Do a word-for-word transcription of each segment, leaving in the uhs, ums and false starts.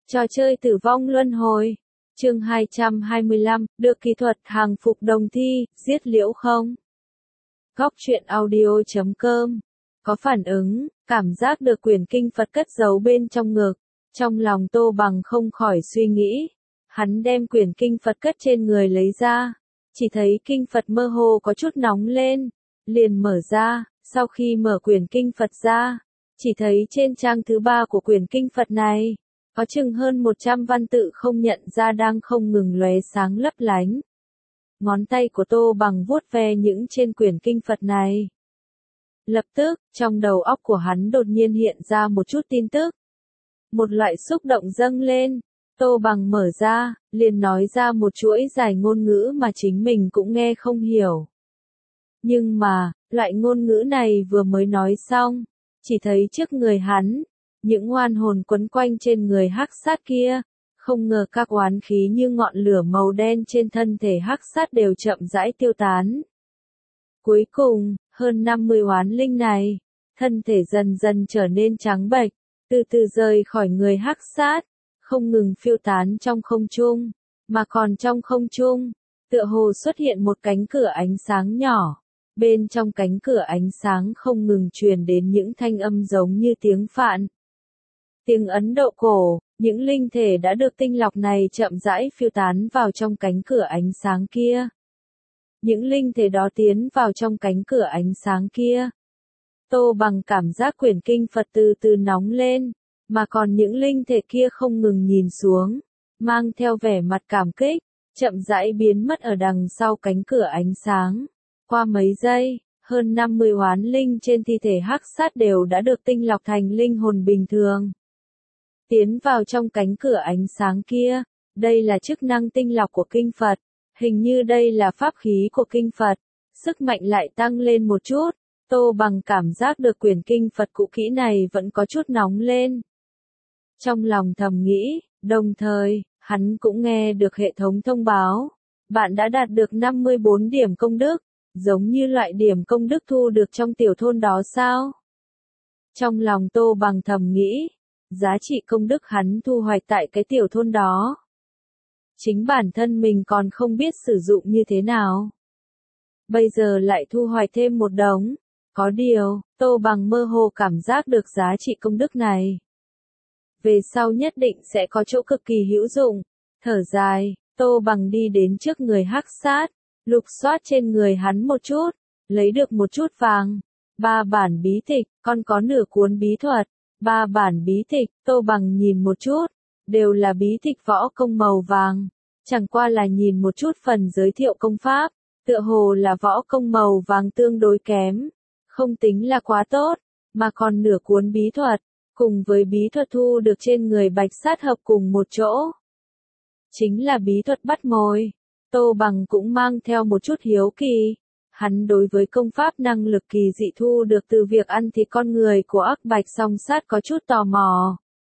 Trò chơi tử vong luân hồi. Chương hai trăm hai mươi lăm, được kỹ thuật hàng phục đồng thi, giết liễu không? Góc truyện audio chấm com. Có phản ứng, cảm giác được quyển kinh Phật cất giấu bên trong ngực. Trong lòng Tô Bằng không khỏi suy nghĩ. Hắn đem quyển kinh Phật cất trên người lấy ra. Chỉ thấy kinh Phật mơ hồ có chút nóng lên. Liền mở ra, sau khi mở quyển kinh Phật ra. Chỉ thấy trên trang thứ ba của quyển kinh Phật này. Có chừng hơn một trăm văn tự không nhận ra đang không ngừng lóe sáng lấp lánh. Ngón tay của Tô Bằng vuốt ve những trên quyển kinh Phật này. Lập tức, trong đầu óc của hắn đột nhiên hiện ra một chút tin tức. Một loại xúc động dâng lên. Tô Bằng mở ra, liền nói ra một chuỗi dài ngôn ngữ mà chính mình cũng nghe không hiểu. Nhưng mà, loại ngôn ngữ này vừa mới nói xong, chỉ thấy trước người hắn, những oan hồn quấn quanh trên người hắc sát kia, không ngờ các oán khí như ngọn lửa màu đen trên thân thể hắc sát đều chậm rãi tiêu tán. Cuối cùng, hơn năm mươi oán linh này, thân thể dần dần trở nên trắng bệch, từ từ rời khỏi người hắc sát, không ngừng phiêu tán trong không trung, mà còn trong không trung, tựa hồ xuất hiện một cánh cửa ánh sáng nhỏ. Bên trong cánh cửa ánh sáng không ngừng truyền đến những thanh âm giống như tiếng Phạn. Tiếng Ấn Độ cổ, những linh thể đã được tinh lọc này chậm rãi phiêu tán vào trong cánh cửa ánh sáng kia. Những linh thể đó tiến vào trong cánh cửa ánh sáng kia. Tô Bằng cảm giác quyển kinh Phật từ từ nóng lên, mà còn những linh thể kia không ngừng nhìn xuống, mang theo vẻ mặt cảm kích, chậm rãi biến mất ở đằng sau cánh cửa ánh sáng. Qua mấy giây, hơn năm mươi oán linh trên thi thể hắc sát đều đã được tinh lọc thành linh hồn bình thường. Tiến vào trong cánh cửa ánh sáng kia, đây là chức năng tinh lọc của kinh Phật, hình như đây là pháp khí của kinh Phật, sức mạnh lại tăng lên một chút, Tô Bằng cảm giác được quyển kinh Phật cũ kỹ này vẫn có chút nóng lên. Trong lòng thầm nghĩ, đồng thời, hắn cũng nghe được hệ thống thông báo, bạn đã đạt được năm mươi bốn điểm công đức, giống như loại điểm công đức thu được trong tiểu thôn đó sao? Trong lòng Tô Bằng thầm nghĩ, giá trị công đức hắn thu hoạch tại cái tiểu thôn đó. Chính bản thân mình còn không biết sử dụng như thế nào. Bây giờ lại thu hoạch thêm một đống. Có điều, Tô Bằng mơ hồ cảm giác được giá trị công đức này. Về sau nhất định sẽ có chỗ cực kỳ hữu dụng. Thở dài, Tô Bằng đi đến trước người hắc sát, lục soát trên người hắn một chút, lấy được một chút vàng, ba bản bí tịch, còn có nửa cuốn bí thuật. Ba bản bí tịch, Tô Bằng nhìn một chút, đều là bí tịch võ công màu vàng, chẳng qua là nhìn một chút phần giới thiệu công pháp, tựa hồ là võ công màu vàng tương đối kém, không tính là quá tốt, mà còn nửa cuốn bí thuật, cùng với bí thuật thu được trên người bạch sát hợp cùng một chỗ. Chính là bí thuật bắt mồi, Tô Bằng cũng mang theo một chút hiếu kỳ. Hắn đối với công pháp năng lực kỳ dị thu được từ việc ăn thịt con người của ác bạch song sát có chút tò mò.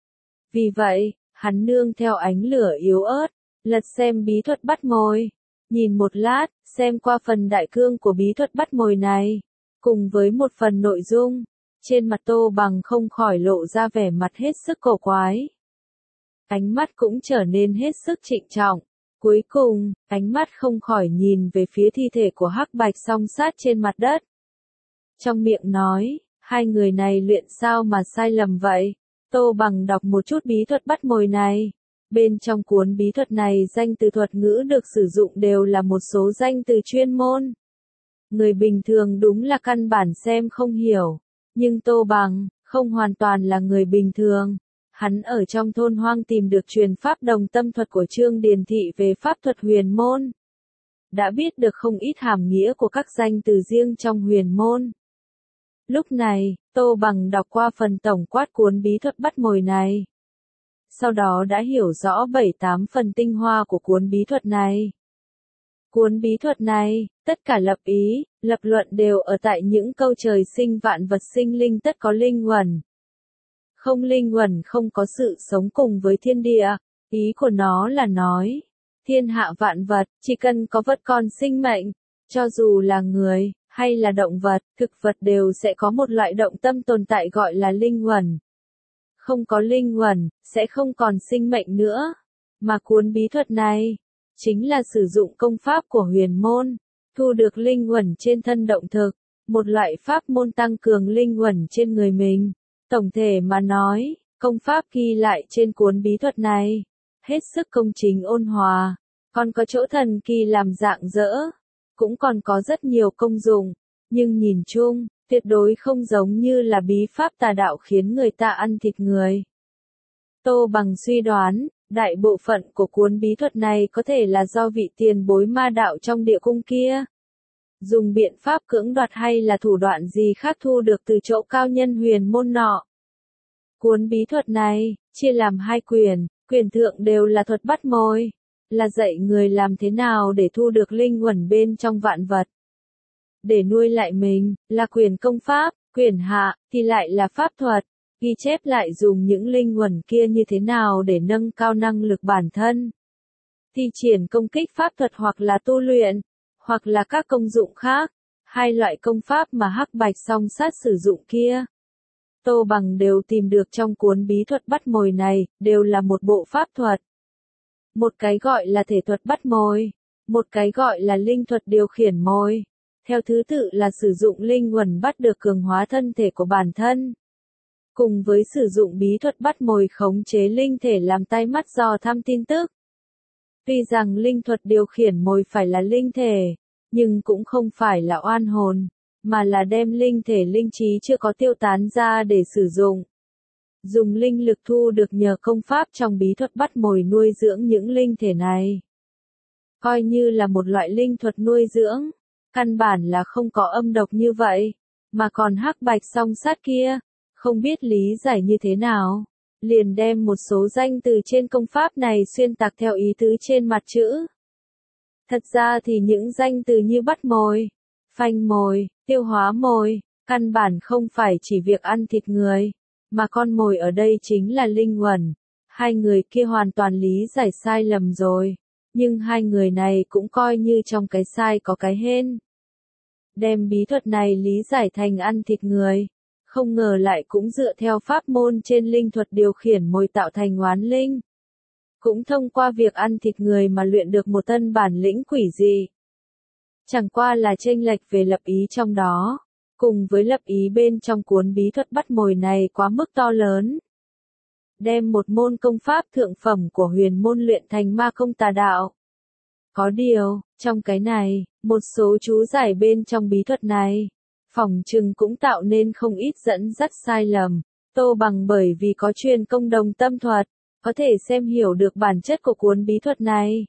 Vì vậy, hắn nương theo ánh lửa yếu ớt, lật xem bí thuật bắt mồi. Nhìn một lát, xem qua phần đại cương của bí thuật bắt mồi này, cùng với một phần nội dung, trên mặt Tô Bằng không khỏi lộ ra vẻ mặt hết sức cổ quái. Ánh mắt cũng trở nên hết sức trịnh trọng. Cuối cùng, ánh mắt không khỏi nhìn về phía thi thể của hắc bạch song sát trên mặt đất. Trong miệng nói, hai người này luyện sao mà sai lầm vậy? Tô Bằng đọc một chút bí thuật bắt mồi này. Bên trong cuốn bí thuật này danh từ thuật ngữ được sử dụng đều là một số danh từ chuyên môn. Người bình thường đúng là căn bản xem không hiểu. Nhưng Tô Bằng, không hoàn toàn là người bình thường. Hắn ở trong thôn hoang tìm được truyền pháp đồng tâm thuật của Trương Điền Thị về pháp thuật huyền môn. Đã biết được không ít hàm nghĩa của các danh từ riêng trong huyền môn. Lúc này, Tô Bằng đọc qua phần tổng quát cuốn bí thuật bắt mồi này. Sau đó đã hiểu rõ bảy tám phần tinh hoa của cuốn bí thuật này. Cuốn bí thuật này, tất cả lập ý, lập luận đều ở tại những câu trời sinh vạn vật sinh linh tất có linh huẩn. Không linh huẩn không có sự sống cùng với thiên địa, ý của nó là nói, thiên hạ vạn vật, chỉ cần có vật còn sinh mệnh, cho dù là người, hay là động vật, thực vật đều sẽ có một loại động tâm tồn tại gọi là linh huẩn. không có linh hồn, sẽ không còn sinh mệnh nữa. Mà cuốn bí thuật này, chính là sử dụng công pháp của huyền môn, thu được linh hồn trên thân động thực, một loại pháp môn tăng cường linh hồn trên người mình. Tổng thể mà nói, công pháp ghi lại trên cuốn bí thuật này, hết sức công chính ôn hòa, còn có chỗ thần kỳ làm dạng dỡ, cũng còn có rất nhiều công dụng, nhưng nhìn chung, tuyệt đối không giống như là bí pháp tà đạo khiến người ta ăn thịt người. Tô Bằng suy đoán, đại bộ phận của cuốn bí thuật này có thể là do vị tiền bối ma đạo trong địa cung kia dùng biện pháp cưỡng đoạt hay là thủ đoạn gì khác thu được từ chỗ cao nhân huyền môn nọ. Cuốn bí thuật này, chia làm hai quyển, quyển thượng đều là thuật bắt mồi, là dạy người làm thế nào để thu được linh hồn bên trong vạn vật, để nuôi lại mình, là quyển công pháp, quyển hạ, thì lại là pháp thuật, ghi chép lại dùng những linh hồn kia như thế nào để nâng cao năng lực bản thân, thi triển công kích pháp thuật hoặc là tu luyện, hoặc là các công dụng khác, hai loại công pháp mà Hắc Bạch Song Sát sử dụng kia. Tô Bằng đều tìm được trong cuốn bí thuật bắt mồi này, đều là một bộ pháp thuật. Một cái gọi là thể thuật bắt mồi, một cái gọi là linh thuật điều khiển mồi. Theo thứ tự là sử dụng linh hồn bắt được cường hóa thân thể của bản thân. Cùng với sử dụng bí thuật bắt mồi khống chế linh thể làm tai mắt dò thăm tin tức. Tuy rằng linh thuật điều khiển mồi phải là linh thể, nhưng cũng không phải là oan hồn, mà là đem linh thể linh trí chưa có tiêu tán ra để sử dụng. Dùng linh lực thu được nhờ công pháp trong bí thuật bắt mồi nuôi dưỡng những linh thể này. Coi như là một loại linh thuật nuôi dưỡng, căn bản là không có âm độc như vậy, mà còn Hắc Bạch Song Sát kia, không biết lý giải như thế nào, liền đem một số danh từ trên công pháp này xuyên tạc theo ý tứ trên mặt chữ. Thật ra thì những danh từ như bắt mồi, phanh mồi, tiêu hóa mồi, căn bản không phải chỉ việc ăn thịt người, mà con mồi ở đây chính là linh hồn. Hai người kia hoàn toàn lý giải sai lầm rồi, nhưng hai người này cũng coi như trong cái sai có cái hên. Đem bí thuật này lý giải thành ăn thịt người, không ngờ lại cũng dựa theo pháp môn trên linh thuật điều khiển mồi tạo thành oán linh. Cũng thông qua việc ăn thịt người mà luyện được một tân bản lĩnh quỷ dị. Chẳng qua là chênh lệch về lập ý trong đó, cùng với lập ý bên trong cuốn bí thuật bắt mồi này quá mức to lớn. Đem một môn công pháp thượng phẩm của huyền môn luyện thành ma công tà đạo. Có điều, trong cái này, một số chú giải bên trong bí thuật này, phỏng chừng cũng tạo nên không ít dẫn dắt sai lầm. Tô Bằng bởi vì có truyền công đồng tâm thuật, có thể xem hiểu được bản chất của cuốn bí thuật này.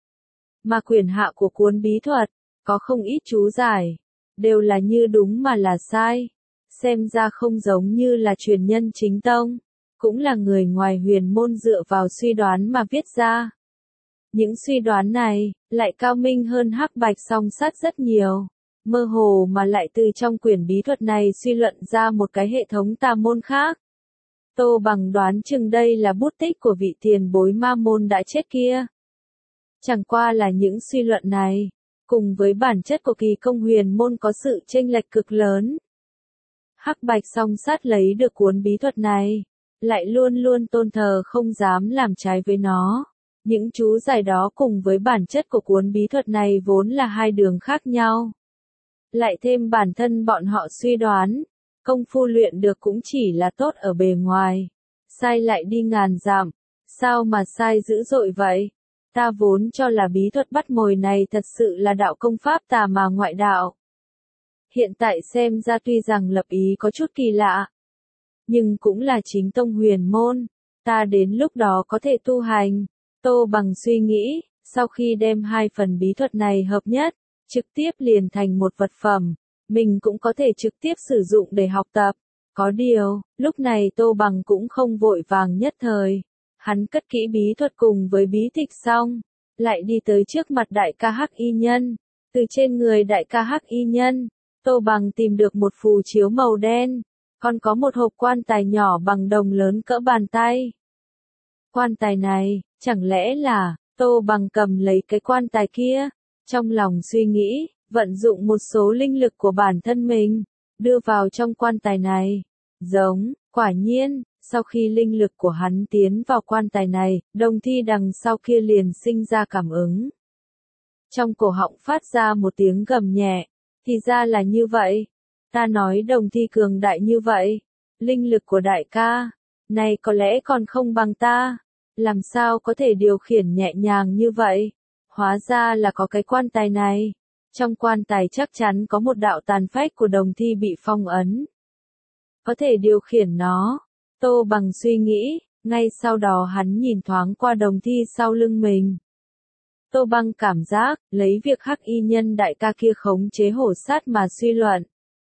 Mà quyển hạ của cuốn bí thuật, có không ít chú giải, đều là như đúng mà là sai. Xem ra không giống như là truyền nhân chính tông, cũng là người ngoài huyền môn dựa vào suy đoán mà viết ra. Những suy đoán này, lại cao minh hơn Hắc Bạch Song Sát rất nhiều, mơ hồ mà lại từ trong quyển bí thuật này suy luận ra một cái hệ thống tà môn khác. Tô Bằng đoán chừng đây là bút tích của vị tiền bối ma môn đã chết kia. Chẳng qua là những suy luận này, cùng với bản chất của kỳ công huyền môn có sự chênh lệch cực lớn. Hắc Bạch Song Sát lấy được cuốn bí thuật này, lại luôn luôn tôn thờ không dám làm trái với nó. Những chú giải đó cùng với bản chất của cuốn bí thuật này vốn là hai đường khác nhau. Lại thêm bản thân bọn họ suy đoán, công phu luyện được cũng chỉ là tốt ở bề ngoài. Sai lại đi ngàn dặm, sao mà sai dữ dội vậy? Ta vốn cho là bí thuật bắt mồi này thật sự là đạo công pháp tà mà ngoại đạo. Hiện tại xem ra tuy rằng lập ý có chút kỳ lạ, nhưng cũng là chính tông huyền môn, ta đến lúc đó có thể tu hành. Tô Bằng suy nghĩ, sau khi đem hai phần bí thuật này hợp nhất, trực tiếp liền thành một vật phẩm, mình cũng có thể trực tiếp sử dụng để học tập. Có điều, lúc này Tô Bằng cũng không vội vàng nhất thời. Hắn cất kỹ bí thuật cùng với bí tịch xong, lại đi tới trước mặt đại ca Hắc Y Nhân. Từ trên người đại ca Hắc Y Nhân, Tô Bằng tìm được một phù chiếu màu đen, còn có một hộp quan tài nhỏ bằng đồng lớn cỡ bàn tay. Quan tài này, chẳng lẽ là, Tô Bằng cầm lấy cái quan tài kia, trong lòng suy nghĩ, vận dụng một số linh lực của bản thân mình, đưa vào trong quan tài này. Giống, quả nhiên, Sau khi linh lực của hắn tiến vào quan tài này, đồng thi đằng sau kia liền sinh ra cảm ứng. Trong cổ họng phát ra một tiếng gầm nhẹ, thì ra là như vậy. Ta nói đồng thi cường đại như vậy, linh lực của đại ca, này có lẽ còn không bằng ta, làm sao có thể điều khiển nhẹ nhàng như vậy, hóa ra là có cái quan tài này. Trong quan tài chắc chắn có một đạo tàn phách của đồng thi bị phong ấn. Có thể điều khiển nó. Tô Bằng suy nghĩ, ngay sau đó hắn nhìn thoáng qua đồng thi sau lưng mình. Tô Bằng cảm giác, lấy việc hắc y nhân đại ca kia khống chế hổ sát mà suy luận.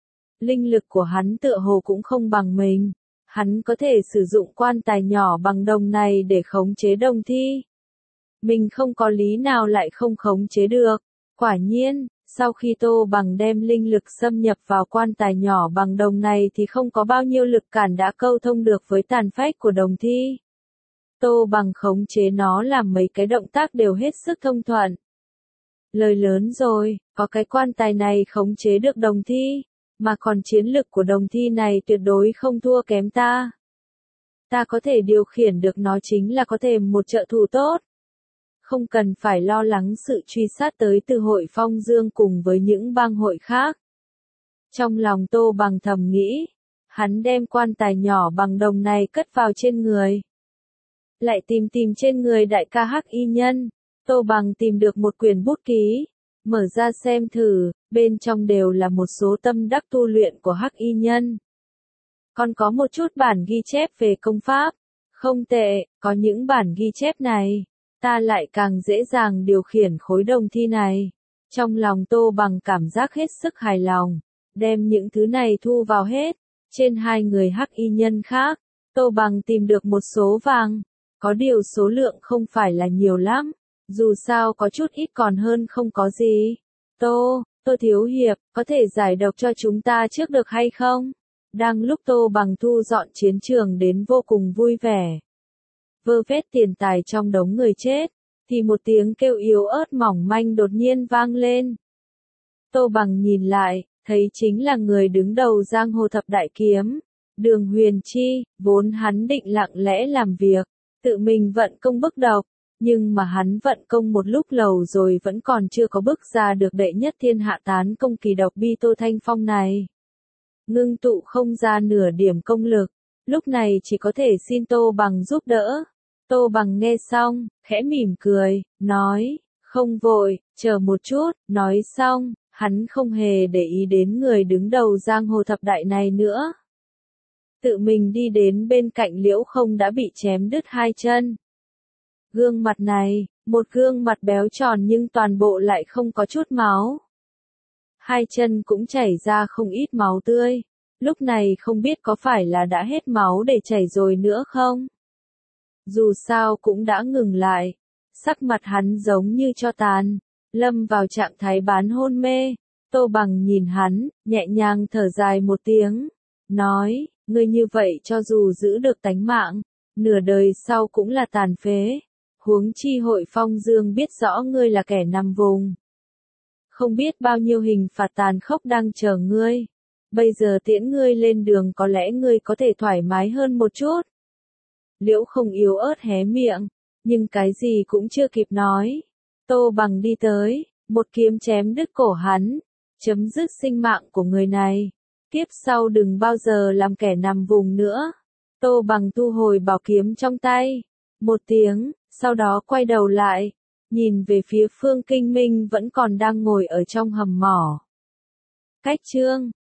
Linh lực của hắn tựa hồ cũng không bằng mình. Hắn có thể sử dụng quan tài nhỏ bằng đồng này để khống chế đồng thi. Mình không có lý nào lại không khống chế được. Quả nhiên, sau khi Tô Bằng đem linh lực xâm nhập vào quan tài nhỏ bằng đồng này thì không có bao nhiêu lực cản đã câu thông được với tàn phách của đồng thi. Tô Bằng khống chế nó làm mấy cái động tác đều hết sức thông thuận. Lời lớn rồi, có cái quan tài này khống chế được đồng thi, mà còn chiến lực của đồng thi này tuyệt đối không thua kém ta. Ta có thể điều khiển được nó chính là có thể một trợ thủ tốt. Không cần phải lo lắng sự truy sát tới từ hội Phong Dương cùng với những bang hội khác. Trong lòng Tô Bằng thầm nghĩ, hắn đem quan tài nhỏ bằng đồng này cất vào trên người. Lại tìm tìm trên người đại ca hắc y nhân, Tô Bằng tìm được một quyển bút ký, mở ra xem thử, bên trong đều là một số tâm đắc tu luyện của hắc y nhân. Còn có một chút bản ghi chép về công pháp, không tệ, có những bản ghi chép này, ta lại càng dễ dàng điều khiển khối đồng thi này. Trong lòng Tô Bằng cảm giác hết sức hài lòng, đem những thứ này thu vào hết. Trên hai người hắc y nhân khác, Tô Bằng tìm được một số vàng, có điều số lượng không phải là nhiều lắm, dù sao có chút ít còn hơn không có gì. Tô, Tô Thiếu Hiệp, có thể giải độc cho chúng ta trước được hay không? Đang lúc Tô Bằng thu dọn chiến trường đến vô cùng vui vẻ, vơ vét tiền tài trong đống người chết, thì một tiếng kêu yếu ớt mỏng manh đột nhiên vang lên. Tô Bằng nhìn lại, thấy chính là người đứng đầu giang hồ thập đại kiếm, Đường Huyền Chi. Vốn hắn định lặng lẽ làm việc, tự mình vận công bức độc, nhưng mà hắn vận công một lúc lâu rồi vẫn còn chưa có bức ra được đệ nhất thiên hạ tán công kỳ độc bi Tô Thanh Phong này. Ngưng tụ không ra nửa điểm công lực, lúc này chỉ có thể xin Tô Bằng giúp đỡ. Tô Bằng nghe xong, khẽ mỉm cười, nói, không vội, chờ một chút. Nói xong, hắn không hề để ý đến người đứng đầu giang hồ thập đại này nữa. Tự mình đi đến bên cạnh Liễu Không đã bị chém đứt hai chân. Gương mặt này, một gương mặt béo tròn nhưng toàn bộ lại không có chút máu. Hai chân cũng chảy ra không ít máu tươi. Lúc này không biết có phải là đã hết máu để chảy rồi nữa không? Dù sao cũng đã ngừng lại. Sắc mặt hắn giống như tro tàn, lâm vào trạng thái bán hôn mê. Tô Bằng nhìn hắn, nhẹ nhàng thở dài một tiếng, nói, ngươi như vậy cho dù giữ được tánh mạng, nửa đời sau cũng là tàn phế. Huống chi hội Phong Dương biết rõ ngươi là kẻ nằm vùng, không biết bao nhiêu hình phạt tàn khốc đang chờ ngươi. Bây giờ tiễn ngươi lên đường có lẽ ngươi có thể thoải mái hơn một chút. Liễu Không yếu ớt hé miệng, nhưng cái gì cũng chưa kịp nói. Tô Bằng đi tới, một kiếm chém đứt cổ hắn, chấm dứt sinh mạng của người này. Kiếp sau đừng bao giờ làm kẻ nằm vùng nữa. Tô Bằng thu hồi bảo kiếm trong tay, một tiếng, sau đó quay đầu lại, nhìn về phía Phương Kinh Minh vẫn còn đang ngồi ở trong hầm mỏ. Cách chương